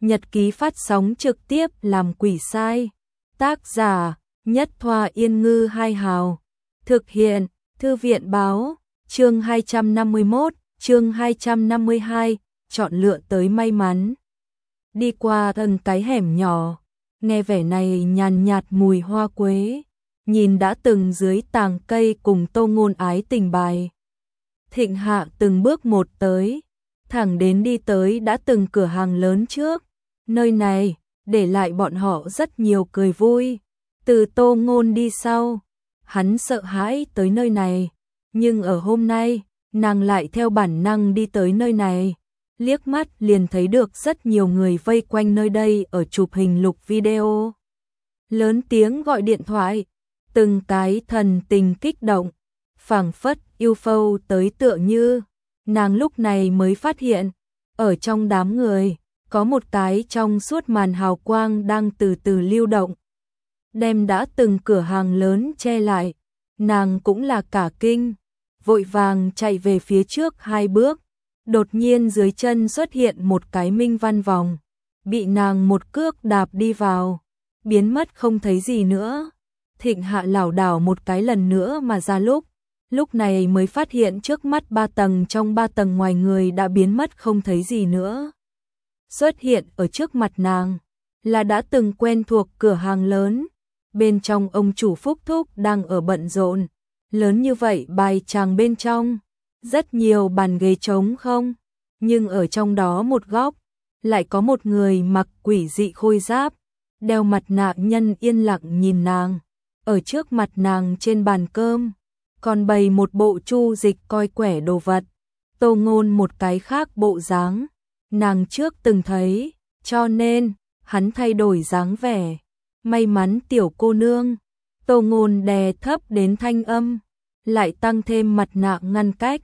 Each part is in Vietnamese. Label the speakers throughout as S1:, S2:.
S1: nhật ký phát sóng trực tiếp làm quỷ sai. Tác giả Nhất Thoa Yên Ngư Hai Hào. Thực hiện Thư viện Báo. Chương 251, chương 252, chọn lựa tới may mắn. Đi qua từng cái hẻm nhỏ, nghe vẻ này nhàn nhạt mùi hoa quế, nhìn đã từng dưới tàng cây cùng Tô Ngôn ái tình bài. Thịnh Hạ từng bước một tới, thẳng đến đi tới đã từng cửa hàng lớn trước. Nơi này để lại bọn họ rất nhiều cười vui. Từ Tô Ngôn đi sau, hắn sợ hãi tới nơi này, nhưng ở hôm nay, nàng lại theo bản năng đi tới nơi này. Liếc mắt liền thấy được rất nhiều người vây quanh nơi đây ở chụp hình lục video. Lớn tiếng gọi điện thoại, từng cái thần tình kích động, phảng phất UFO tới tựa như. Nàng lúc này mới phát hiện, ở trong đám người, có một cái trong suốt màn hào quang đang từ từ lưu động, đem đã từng cửa hàng lớn che lại. Nàng cũng là cả kinh, vội vàng chạy về phía trước 2 bước. Đột nhiên dưới chân xuất hiện một cái minh văn vòng, bị nàng một cước đạp đi vào, biến mất không thấy gì nữa. Thịnh Hạ lảo đảo một cái lần nữa mà ra lúc này mới phát hiện trước mắt 3 tầng trong 3 tầng ngoài người đã biến mất không thấy gì nữa. Xuất hiện ở trước mặt nàng là đã từng quen thuộc cửa hàng lớn, bên trong ông chủ Phúc Thúc đang ở bận rộn, lớn như vậy bài tràng bên trong, rất nhiều bàn ghế trống không, nhưng ở trong đó một góc, lại có một người mặc quỷ dị khôi giáp, đeo mặt nạ nhân yên lặng nhìn nàng. Ở trước mặt nàng trên bàn cơm, còn bày một bộ chu dịch coi quẻ đồ vật. Tô Ngôn một cái khác bộ dáng, nàng trước từng thấy, cho nên, hắn thay đổi dáng vẻ. May mắn tiểu cô nương. Tô Ngôn đè thấp đến thanh âm, lại tăng thêm mặt nạ ngăn cách,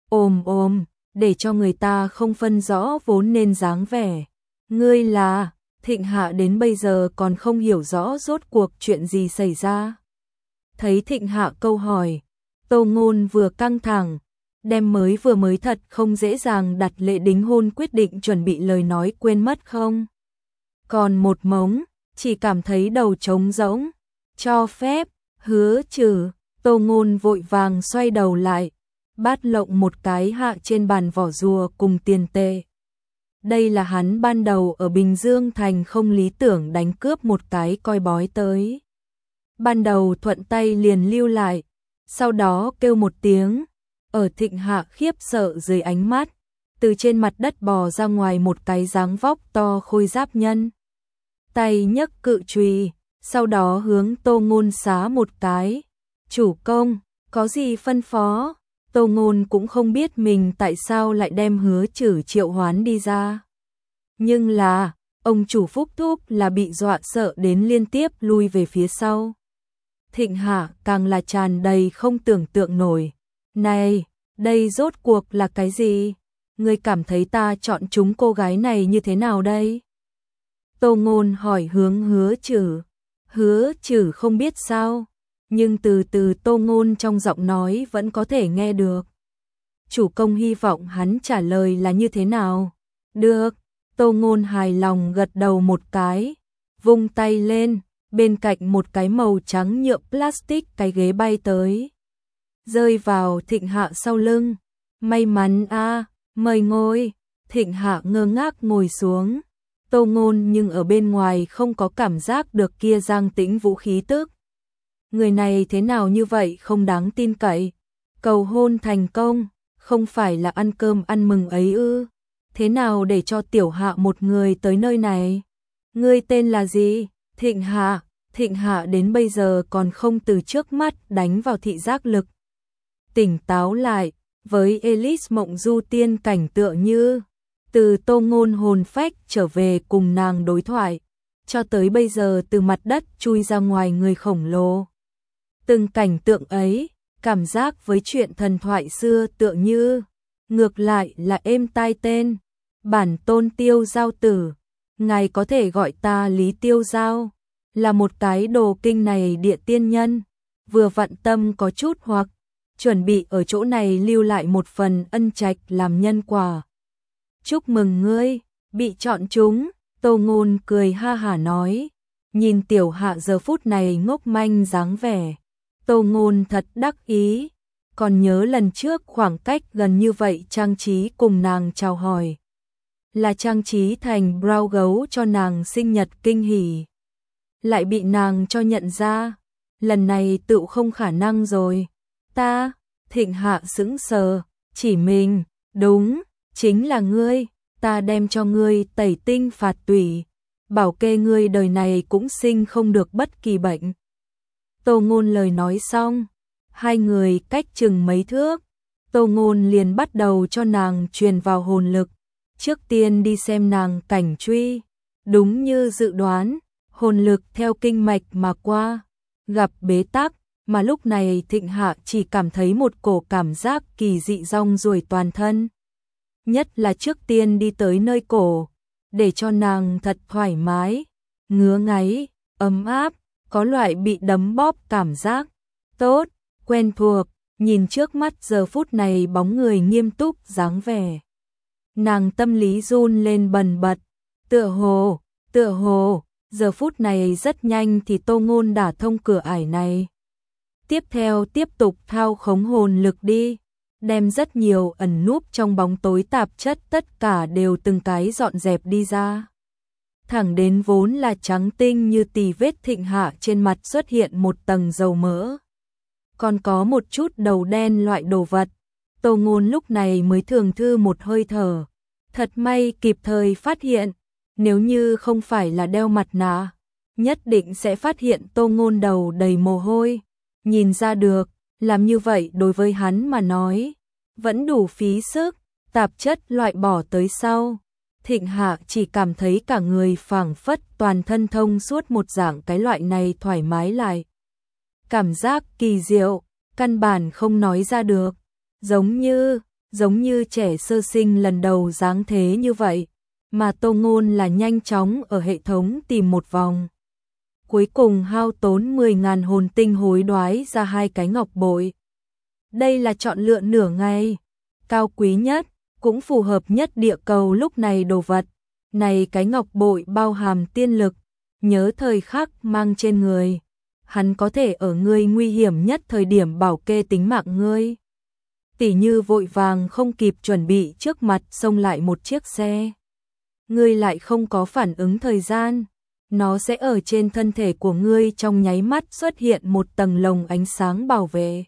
S1: ồm, để cho người ta không phân rõ vốn nên dáng vẻ. Ngươi là? Thịnh Hạ đến bây giờ còn không hiểu rõ rốt cuộc chuyện gì xảy ra. Thấy Thịnh Hạ câu hỏi, Tô Ngôn vừa căng thẳng, đem vừa mới thật không dễ dàng đặt lễ đính hôn quyết định chuẩn bị lời nói quên mất không. Còn một mống, chỉ cảm thấy đầu trống rỗng. Cho phép, Hứa Trừ. Tô Ngôn vội vàng xoay đầu lại, bát lộng một cái hạ trên bàn vỏ rùa cùng tiền tệ. Đây là hắn ban đầu ở Bình Dương Thành không lý tưởng đánh cướp một cái coi bói tới. Ban đầu thuận tay liền lưu lại, sau đó kêu một tiếng, ở Thịnh Hạ khiếp sợ dưới ánh mắt, từ trên mặt đất bò ra ngoài một cái dáng vóc to khôi giáp nhân. Tay nhấc cự chùy, sau đó hướng Tô Ngôn xá một cái. Chủ công, có gì phân phó? Tô Ngôn cũng không biết mình tại sao lại đem Hứa Trừ triệu hoán đi ra. Nhưng là, ông chủ Phúc Thúc là bị dọa sợ đến liên tiếp lui về phía sau. Thịnh Hạ càng là tràn đầy không tưởng tượng nổi. Này, đây rốt cuộc là cái gì? Ngươi cảm thấy ta chọn chúng cô gái này như thế nào đây? Tô Ngôn hỏi hướng Hứa Trừ. Hứa Trừ không biết sao, nhưng từ Tô Ngôn trong giọng nói vẫn có thể nghe được. Chủ công hy vọng hắn trả lời là như thế nào? Được, Tô Ngôn hài lòng gật đầu một cái, vung tay lên, bên cạnh một cái màu trắng nhựa plastic cái ghế bay tới, rơi vào Thịnh Hạ sau lưng. May mắn a, mời ngồi. Thịnh Hạ ngơ ngác ngồi xuống. Tô Ngôn nhưng ở bên ngoài không có cảm giác được kia Giang Tĩnh Vũ khí tức. Người này thế nào như vậy không đáng tin cậy. Cầu hôn thành công, không phải là ăn cơm ăn mừng ấy ư? Thế nào để cho tiểu Hạ một người tới nơi này? Ngươi tên là gì? Thịnh Hạ. Thịnh Hạ đến bây giờ còn không từ trước mắt đánh vào thị giác lực. Tỉnh táo lại, với Elise mộng du tiên cảnh tựa như từ Tô Ngôn hồn phách trở về cùng nàng đối thoại, cho tới bây giờ từ mặt đất chui ra ngoài người khổng lồ. Từng cảnh tượng ấy, cảm giác với chuyện thần thoại xưa tựa như, ngược lại là êm tai tên. Bản tôn Tiêu Giao tử, ngài có thể gọi ta Lý Tiêu Giao, là một cái đồ kinh này địa tiên nhân, vừa vặn tâm có chút hoặc, chuẩn bị ở chỗ này lưu lại một phần ân trạch làm nhân quả. Chúc mừng ngươi, bị chọn chúng. Tô Ngôn cười ha hả nói, nhìn Tiểu Hạ giờ phút này ngốc manh dáng vẻ. Tô Ngôn thật đắc ý, còn nhớ lần trước khoảng cách gần như vậy trang trí cùng nàng chào hỏi. Là trang trí thành brow gấu cho nàng sinh nhật kinh hỉ. Lại bị nàng cho nhận ra, lần này tựu không khả năng rồi. Ta, Thịnh Hạ sững sờ, chỉ mình, đúng, chính là ngươi, ta đem cho ngươi tẩy tinh phạt tủy, bảo kê ngươi đời này cũng sinh không được bất kỳ bệnh. Tô Ngôn lời nói xong, hai người cách chừng mấy thước, Tô Ngôn liền bắt đầu cho nàng truyền vào hồn lực, trước tiên đi xem nàng cảnh truy, đúng như dự đoán, hồn lực theo kinh mạch mà qua, gặp bế tắc, mà lúc này Thịnh Hạ chỉ cảm thấy một cổ cảm giác kỳ dị rong ruổi toàn thân. Nhất là trước tiên đi tới nơi cổ, để cho nàng thật thoải mái, ngứa ngáy, ấm áp, có loại bị đấm bóp cảm giác. Tốt, quen thuộc, nhìn trước mắt giờ phút này bóng người nghiêm túc dáng vẻ. Nàng tâm lý run lên bần bật, tựa hồ, giờ phút này rất nhanh thì Tô Ngôn đả thông cửa ải này. Tiếp theo tiếp tục thao khống hồn lực đi, đem rất nhiều ẩn núp trong bóng tối tạp chất tất cả đều từng cái dọn dẹp đi ra. Thẳng đến vốn là trắng tinh như tì vết Thịnh Hạ trên mặt xuất hiện một tầng dầu mỡ. Còn có một chút đầu đen loại đồ vật, Tô Ngôn lúc này mới thường thư một hơi thở. Thật may kịp thời phát hiện, nếu như không phải là đeo mặt nạ, nhất định sẽ phát hiện Tô Ngôn đầu đầy mồ hôi. Nhìn ra được, làm như vậy đối với hắn mà nói, vẫn đủ phí sức, tạp chất loại bỏ tới sau. Thịnh Hạ chỉ cảm thấy cả người phảng phất toàn thân thông suốt một dạng, cái loại này thoải mái lại. Cảm giác kỳ diệu, căn bản không nói ra được, giống như trẻ sơ sinh lần đầu dáng thế như vậy, mà Tô Ngôn là nhanh chóng ở hệ thống tìm một vòng. Cuối cùng hao tốn 10.000 hồn tinh hối đoái ra 2 cái ngọc bội. Đây là chọn lựa nửa ngày, cao quý nhất, cũng phù hợp nhất địa cầu lúc này đồ vật. Này cái ngọc bội bao hàm tiên lực, nhớ thời khắc mang trên người. Hắn có thể ở ngươi nguy hiểm nhất thời điểm bảo kê tính mạng ngươi. Tỉ như vội vàng không kịp chuẩn bị trước mặt xông lại một chiếc xe. Ngươi lại không có phản ứng thời gian. Nó sẽ ở trên thân thể của ngươi trong nháy mắt xuất hiện một tầng lồng ánh sáng bảo vệ.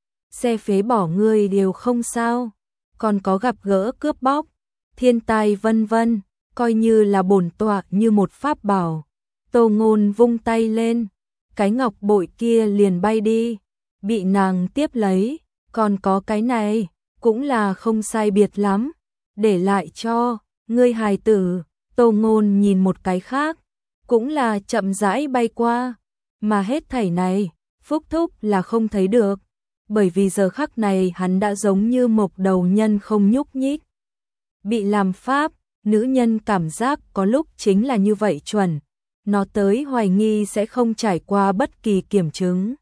S1: Xe phế bỏ ngươi đều không sao. Còn có gặp gỡ cướp bóc, thiên tai vân vân, coi như là bổn tọa như một pháp bảo. Tô Ngôn vung tay lên, cái ngọc bội kia liền bay đi, bị nàng tiếp lấy. Còn có cái này, cũng là không sai biệt lắm, để lại cho ngươi hài tử. Tô Ngôn nhìn một cái khác, cũng là chậm rãi bay qua, mà hết thảy này, Phúc Thúc là không thấy được, bởi vì giờ khắc này hắn đã giống như một đầu nhân không nhúc nhích. Bị làm pháp, nữ nhân cảm giác có lúc chính là như vậy chuẩn, nó tới hoài nghi sẽ không trải qua bất kỳ kiểm chứng.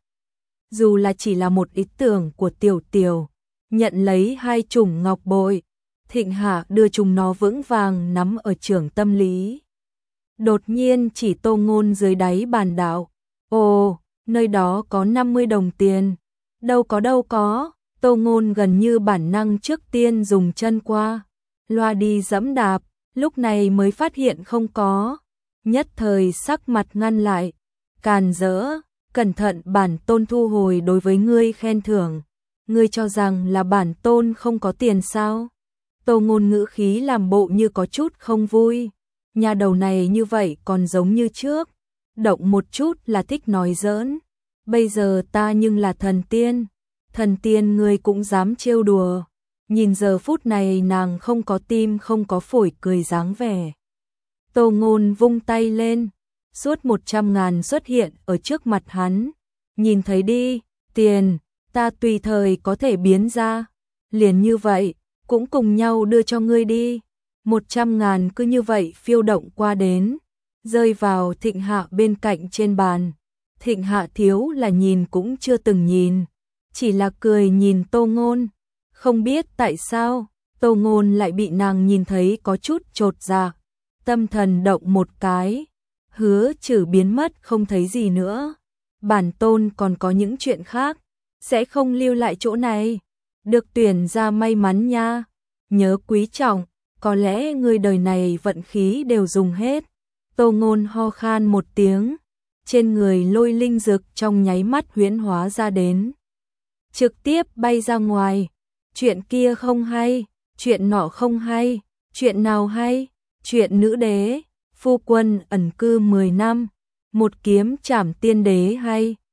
S1: Dù là chỉ là một ý tưởng của Tiểu Tiểu, nhận lấy 2 chủng ngọc bội, Thịnh Hạ đưa chúng nó vững vàng nắm ở trưởng tâm lý. Đột nhiên chỉ Tô Ngôn dưới đáy bàn đạo, ồ, nơi đó có 50 đồng tiền, đâu có, Tô Ngôn gần như bản năng trước tiên dùng chân qua, loa đi dẫm đạp, lúc này mới phát hiện không có, nhất thời sắc mặt ngăn lại, càn rỡ, cẩn thận, bản tôn thu hồi đối với ngươi khen thưởng, ngươi cho rằng là bản tôn không có tiền sao? Tô Ngôn ngữ khí làm bộ như có chút không vui. Nhà đầu này như vậy còn giống như trước, động một chút là thích nói giỡn. Bây giờ ta nhưng là thần tiên ngươi cũng dám trêu đùa. Nhìn giờ phút này nàng không có tim không có phổi cười dáng vẻ. Tô Ngôn vung tay lên, suốt 100.000 xuất hiện ở trước mặt hắn. Nhìn thấy đi, tiền, ta tùy thời có thể biến ra. Liền như vậy, cũng cùng nhau đưa cho ngươi đi. 100.000 cứ như vậy phiêu động qua đến, rơi vào Thịnh Hạ bên cạnh trên bàn. Thịnh Hạ thiếu là nhìn cũng chưa từng nhìn, chỉ là cười nhìn Tô Ngôn. Không biết tại sao, Tô Ngôn lại bị nàng nhìn thấy có chút chột dạ. tâm thần động một cái, Hứa Trừ biến mất không thấy gì nữa. Bản tôn còn có những chuyện khác, sẽ không lưu lại chỗ này. Được tuyển ra may mắn nha, nhớ quý trọng, có lẽ người đời này vận khí đều dùng hết. Tô Ngôn ho khan một tiếng, trên người lôi linh dực trong nháy mắt huyễn hóa ra đến, trực tiếp bay ra ngoài. Chuyện kia không hay, chuyện nọ không hay, chuyện nào hay? Chuyện nữ đế, phu quân ẩn cư 10 năm, một kiếm trảm tiên đế hay?